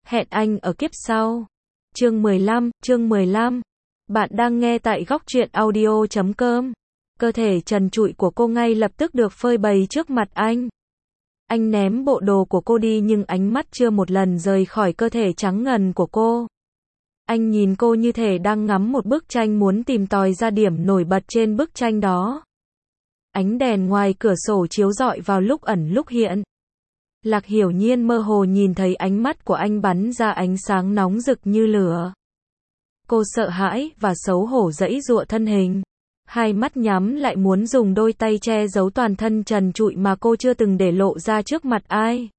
Hẹn anh ở kiếp sau. Chương 15. Bạn đang nghe tại góc truyện audio.com. Cơ thể trần trụi của cô ngay lập tức được phơi bày trước mặt anh. Anh ném bộ đồ của cô đi nhưng ánh mắt chưa một lần rời khỏi cơ thể trắng ngần của cô. Anh nhìn cô như thể đang ngắm một bức tranh, muốn tìm tòi ra điểm nổi bật trên bức tranh đó. Ánh đèn ngoài cửa sổ chiếu rọi vào lúc ẩn lúc hiện. Lạc Hiểu Nhiên mơ hồ nhìn thấy ánh mắt của anh bắn ra ánh sáng nóng rực như lửa. Cô sợ hãi và xấu hổ giãy giụa thân hình. Hai mắt nhắm lại muốn dùng đôi tay che giấu toàn thân trần trụi mà cô chưa từng để lộ ra trước mặt ai.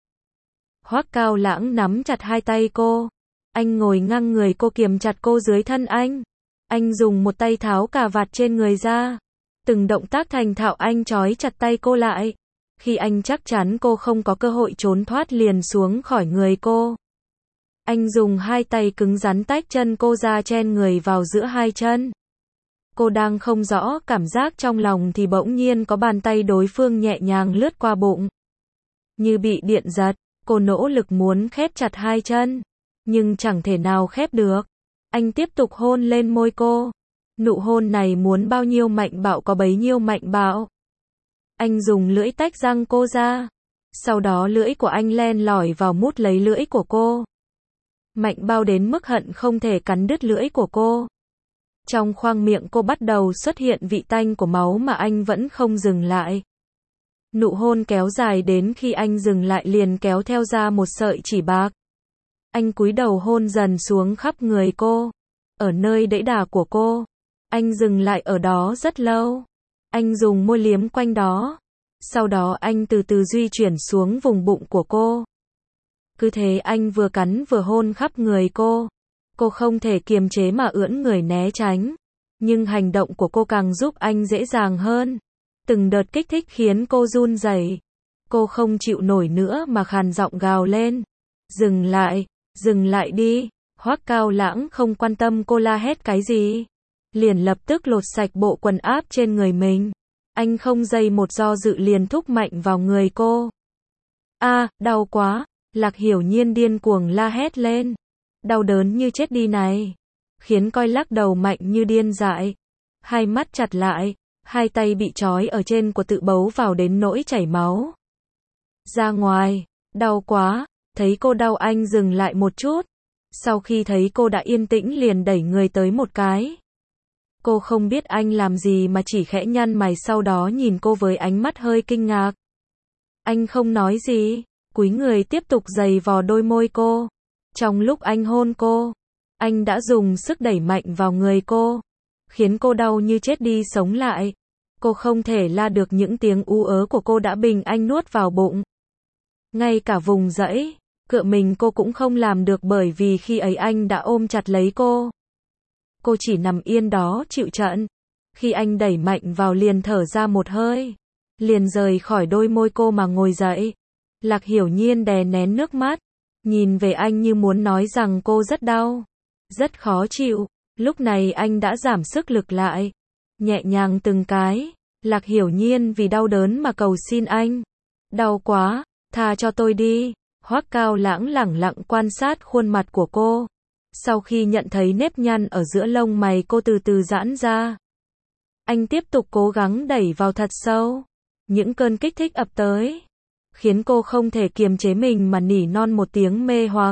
Hoắc Cao Lãng nắm chặt hai tay cô. Anh ngồi ngang người cô, kiềm chặt cô dưới thân anh. Anh dùng một tay tháo cà vạt trên người ra. Từng động tác thành thạo anh trói chặt tay cô lại. Khi anh chắc chắn cô không có cơ hội trốn thoát liền xuống khỏi người cô. Anh dùng hai tay cứng rắn tách chân cô ra, chen người vào giữa hai chân. Cô đang không rõ cảm giác trong lòng thì bỗng nhiên có bàn tay đối phương nhẹ nhàng lướt qua bụng. Như bị điện giật, cô nỗ lực muốn khép chặt hai chân, nhưng chẳng thể nào khép được. Anh tiếp tục hôn lên môi cô. Nụ hôn này muốn bao nhiêu mạnh bạo có bấy nhiêu mạnh bạo. Anh dùng lưỡi tách răng cô ra. Sau đó lưỡi của anh len lỏi vào mút lấy lưỡi của cô. Mạnh bao đến mức hận không thể cắn đứt lưỡi của cô. Trong khoang miệng cô bắt đầu xuất hiện vị tanh của máu mà anh vẫn không dừng lại. Nụ hôn kéo dài đến khi anh dừng lại liền kéo theo ra một sợi chỉ bạc. Anh cúi đầu hôn dần xuống khắp người cô. Ở nơi đẫy đà của cô. Anh dừng lại ở đó rất lâu. Anh dùng môi liếm quanh đó. Sau đó anh từ từ di chuyển xuống vùng bụng của cô. Cứ thế anh vừa cắn vừa hôn khắp người cô. Cô không thể kiềm chế mà ưỡn người né tránh. Nhưng hành động của cô càng giúp anh dễ dàng hơn. Từng đợt kích thích khiến cô run rẩy. Cô không chịu nổi nữa mà khàn giọng gào lên. Dừng lại đi. Hoắc Cao Lãng không quan tâm cô la hét cái gì. Liền lập tức lột sạch bộ quần áp trên người mình. Anh không giây một do dự liền thúc mạnh vào người cô. Đau quá. Lạc Hiểu Nhiên điên cuồng la hét lên. Đau đớn như chết đi này. Khiến coi lắc đầu mạnh như điên dại. Hai mắt chặt lại. Hai tay bị trói ở trên của tự bấu vào đến nỗi chảy máu. Ra ngoài. Đau quá. Thấy cô đau anh dừng lại một chút. Sau khi thấy cô đã yên tĩnh liền đẩy người tới một cái. Cô không biết anh làm gì mà chỉ khẽ nhăn mày, sau đó nhìn cô với ánh mắt hơi kinh ngạc. Anh không nói gì, cúi người tiếp tục giày vò đôi môi cô. Trong lúc anh hôn cô, anh đã dùng sức đẩy mạnh vào người cô, khiến cô đau như chết đi sống lại. Cô không thể la được, những tiếng ú ớ của cô đã bình anh nuốt vào bụng. Ngay cả vùng dãy, cựa mình cô cũng không làm được, bởi vì khi ấy anh đã ôm chặt lấy cô. Cô chỉ nằm yên đó chịu trận. Khi anh đẩy mạnh vào liền thở ra một hơi. Liền rời khỏi đôi môi cô mà ngồi dậy. Lạc Hiểu Nhiên đè nén nước mắt. Nhìn về anh như muốn nói rằng cô rất đau. Rất khó chịu. Lúc này anh đã giảm sức lực lại. Nhẹ nhàng từng cái. Lạc Hiểu Nhiên vì đau đớn mà cầu xin anh. Đau quá. Tha cho tôi đi. Hoắc Cao Lãng lẳng lặng quan sát khuôn mặt của cô. Sau khi nhận thấy nếp nhăn ở giữa lông mày cô từ từ giãn ra. Anh tiếp tục cố gắng đẩy vào thật sâu. Những cơn kích thích ập tới. Khiến cô không thể kiềm chế mình mà nỉ non một tiếng mê hoặc.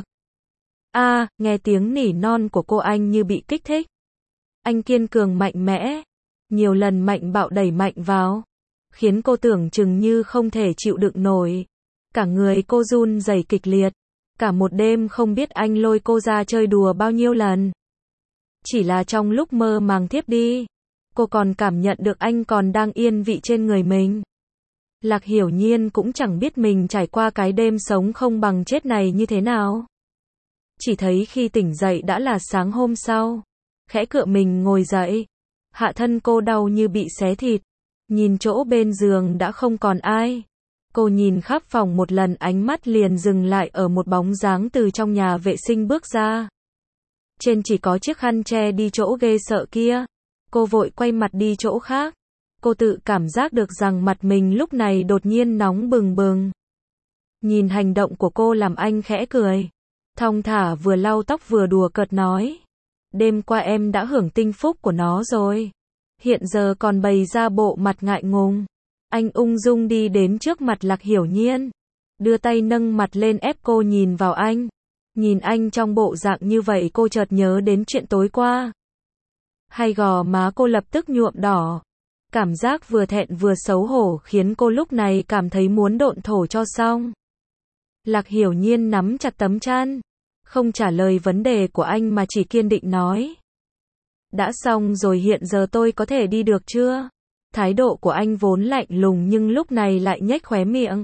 Nghe tiếng nỉ non của cô anh như bị kích thích. Anh kiên cường mạnh mẽ. Nhiều lần mạnh bạo đẩy mạnh vào. Khiến cô tưởng chừng như không thể chịu đựng nổi. Cả người cô run rẩy kịch liệt. Cả một đêm không biết anh lôi cô ra chơi đùa bao nhiêu lần. Chỉ là trong lúc mơ màng thiếp đi, cô còn cảm nhận được anh còn đang yên vị trên người mình. Lạc Hiểu Nhiên cũng chẳng biết mình trải qua cái đêm sống không bằng chết này như thế nào. Chỉ thấy khi tỉnh dậy đã là sáng hôm sau. Khẽ cựa mình ngồi dậy. Hạ thân cô đau như bị xé thịt. Nhìn chỗ bên giường đã không còn ai. Cô nhìn khắp phòng một lần, ánh mắt liền dừng lại ở một bóng dáng từ trong nhà vệ sinh bước ra. Trên chỉ có chiếc khăn che đi chỗ ghê sợ kia. Cô vội quay mặt đi chỗ khác. Cô tự cảm giác được rằng mặt mình lúc này đột nhiên nóng bừng bừng. Nhìn hành động của cô làm anh khẽ cười. thong thả vừa lau tóc vừa đùa cợt nói. Đêm qua em đã hưởng tinh phúc của nó rồi. Hiện giờ còn bày ra bộ mặt ngại ngùng. Anh ung dung đi đến trước mặt Lạc Hiểu Nhiên. Đưa tay nâng mặt lên ép cô nhìn vào anh. Nhìn anh trong bộ dạng như vậy cô chợt nhớ đến chuyện tối qua. Hai gò má cô lập tức nhuộm đỏ. Cảm giác vừa thẹn vừa xấu hổ khiến cô lúc này cảm thấy muốn độn thổ cho xong. Lạc Hiểu Nhiên nắm chặt tấm chăn. Không trả lời vấn đề của anh mà chỉ kiên định nói. Đã xong rồi, hiện giờ tôi có thể đi được chưa? Thái độ của anh vốn lạnh lùng nhưng lúc này lại nhếch khóe miệng.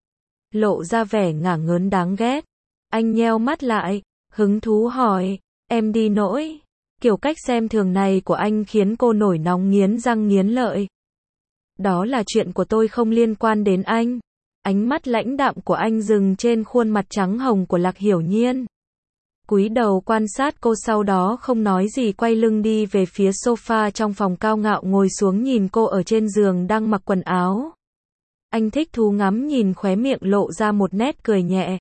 Lộ ra vẻ ngả ngớn đáng ghét. Anh nheo mắt lại, hứng thú hỏi, em đi nỗi. Kiểu cách xem thường này của anh khiến cô nổi nóng nghiến răng nghiến lợi. Đó là chuyện của tôi, không liên quan đến anh. Ánh mắt lãnh đạm của anh dừng trên khuôn mặt trắng hồng của Lạc Hiểu Nhiên. Cúi đầu quan sát cô, sau đó không nói gì quay lưng đi về phía sofa trong phòng cao ngạo ngồi xuống nhìn cô ở trên giường đang mặc quần áo. Anh thích thú ngắm nhìn, khóe miệng lộ ra một nét cười nhẹ.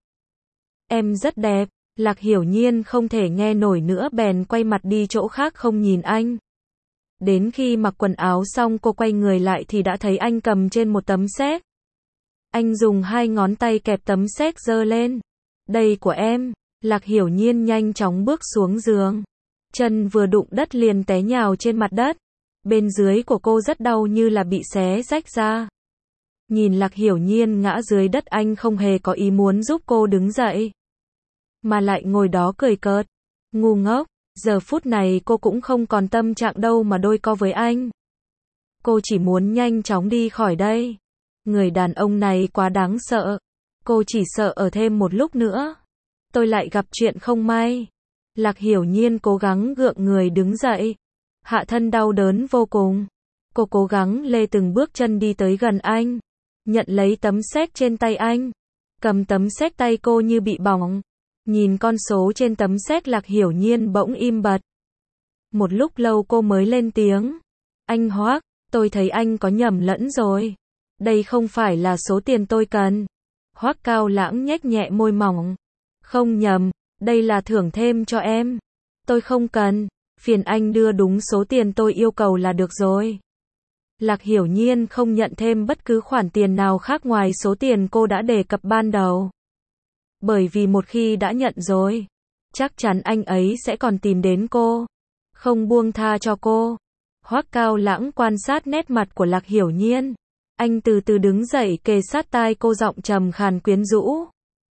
Em rất đẹp. Lạc Hiểu Nhiên không thể nghe nổi nữa bèn quay mặt đi chỗ khác không nhìn anh. Đến khi mặc quần áo xong cô quay người lại thì đã thấy anh cầm trên một tấm séc. Anh dùng hai ngón tay kẹp tấm séc giơ lên. Đây của em. Lạc Hiểu Nhiên nhanh chóng bước xuống giường. Chân vừa đụng đất liền té nhào trên mặt đất. Bên dưới của cô rất đau như là bị xé rách ra. Nhìn Lạc Hiểu Nhiên ngã dưới đất anh không hề có ý muốn giúp cô đứng dậy. Mà lại ngồi đó cười cợt. Ngu ngốc, giờ phút này cô cũng không còn tâm trạng đâu mà đôi co với anh. Cô chỉ muốn nhanh chóng đi khỏi đây. Người đàn ông này quá đáng sợ. Cô chỉ sợ ở thêm một lúc nữa tôi lại gặp chuyện không may. Lạc Hiểu Nhiên cố gắng gượng người đứng dậy. Hạ thân đau đớn vô cùng. Cô cố gắng lê từng bước chân đi tới gần anh. Nhận lấy tấm séc trên tay anh. Cầm tấm séc, tay cô như bị bỏng. Nhìn con số trên tấm séc Lạc Hiểu Nhiên bỗng im bặt. Một lúc lâu cô mới lên tiếng. Anh Hoác, tôi thấy anh có nhầm lẫn rồi. Đây không phải là số tiền tôi cần. Hoác Cao Lãng nhếch nhẹ môi mỏng. Không nhầm, đây là thưởng thêm cho em. Tôi không cần, phiền anh đưa đúng số tiền tôi yêu cầu là được rồi. Lạc Hiểu Nhiên không nhận thêm bất cứ khoản tiền nào khác ngoài số tiền cô đã đề cập ban đầu. Bởi vì một khi đã nhận rồi, chắc chắn anh ấy sẽ còn tìm đến cô. Không buông tha cho cô. Hoác Cao Lãng quan sát nét mặt của Lạc Hiểu Nhiên. Anh từ từ đứng dậy kề sát tai cô, giọng trầm khàn quyến rũ.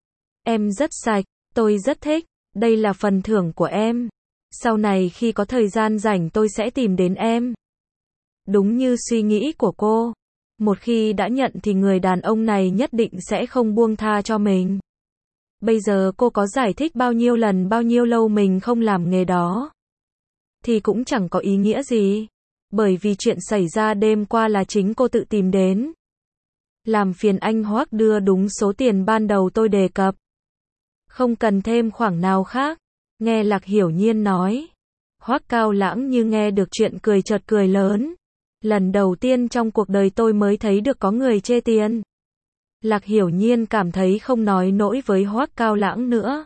Em rất sạch, tôi rất thích, đây là phần thưởng của em. Sau này khi có thời gian rảnh tôi sẽ tìm đến em. Đúng như suy nghĩ của cô. Một khi đã nhận thì người đàn ông này nhất định sẽ không buông tha cho mình. Bây giờ cô có giải thích bao nhiêu lần bao nhiêu lâu mình không làm nghề đó thì cũng chẳng có ý nghĩa gì. Bởi vì chuyện xảy ra đêm qua là chính cô tự tìm đến. Làm phiền anh Hoác đưa đúng số tiền ban đầu tôi đề cập. Không cần thêm khoản nào khác. Nghe Lạc Hiểu Nhiên nói. Hoác Cao Lãng như nghe được chuyện cười chợt cười lớn. Lần đầu tiên trong cuộc đời tôi mới thấy được có người chê tiền. Lạc Hiểu Nhiên cảm thấy không nói nổi với Hoác Cao Lãng nữa.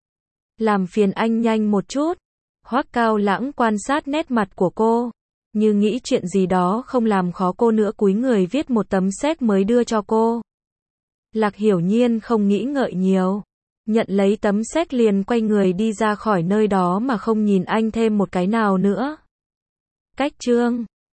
Làm phiền anh nhanh một chút. Hoác Cao Lãng quan sát nét mặt của cô. Như nghĩ chuyện gì đó không làm khó cô nữa, cúi người viết một tấm séc mới đưa cho cô. Lạc Hiểu Nhiên không nghĩ ngợi nhiều. Nhận lấy tấm séc liền quay người đi ra khỏi nơi đó mà không nhìn anh thêm một cái nào nữa. Cách chương